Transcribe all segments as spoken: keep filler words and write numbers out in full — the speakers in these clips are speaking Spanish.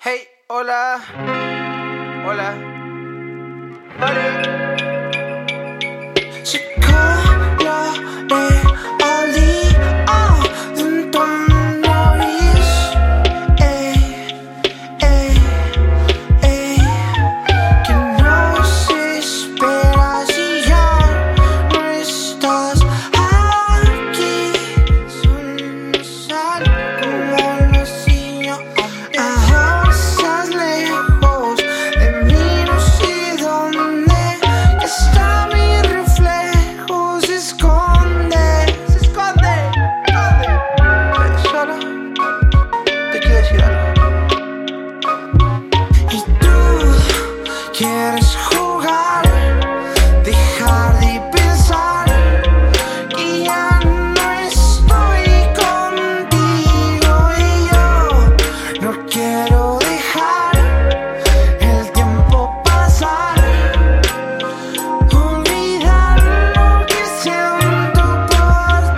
Hey, hola. Hola. Vale. Quieres jugar, dejar de pensar que ya no estoy contigo y yo no quiero dejar el tiempo pasar, olvidar lo que siento por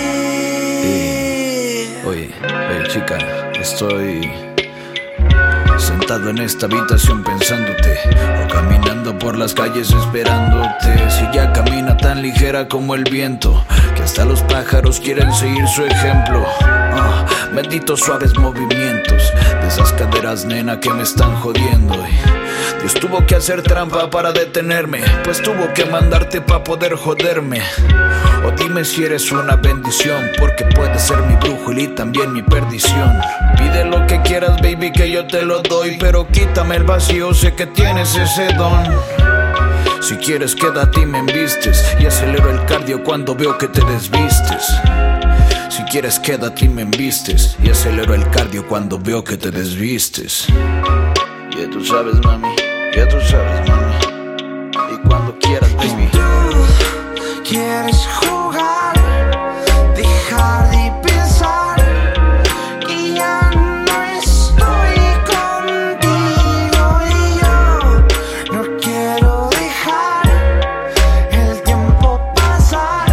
ti. Oye, oye chica, estoy sentado en esta habitación pensándote, o caminando por las calles esperándote. Si ella camina tan ligera como el viento, que hasta los pájaros quieren seguir su ejemplo. Ah, benditos suaves movimientos de esas caderas, nena, que me están jodiendo. Y Dios tuvo que hacer trampa para detenerme, pues tuvo que mandarte pa' poder joderme. O dime si eres una bendición, porque puedes ser mi brújula y también mi perdición. Pide lo que quieras, baby, que yo te lo doy, pero quítame el vacío, sé que tienes ese don. Si quieres quédate y me embistes, y acelero el cardio cuando veo que te desvistes. Si quieres quédate y me embistes, y acelero el cardio cuando veo que te desvistes. Ya tú sabes, mami, ya tú sabes, mami. Y cuando quieras, baby. Tú quieres jugar, dejar de pensar que ya no estoy contigo y yo no quiero dejar el tiempo pasar,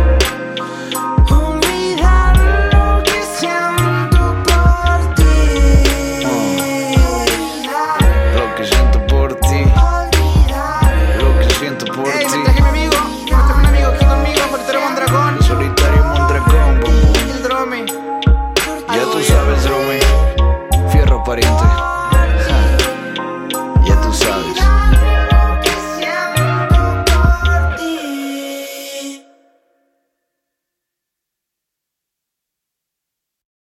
olvidar lo que siento por ti. Oh, lo que siento por ti, lo que siento por Hey, ti. me traje mi amigo. Me traje un amigo aquí conmigo, Solitario Mondragón. Solitario Mondragón, boom, boom. El Drome. Ya tú sabes, Drome. Fierro pariente.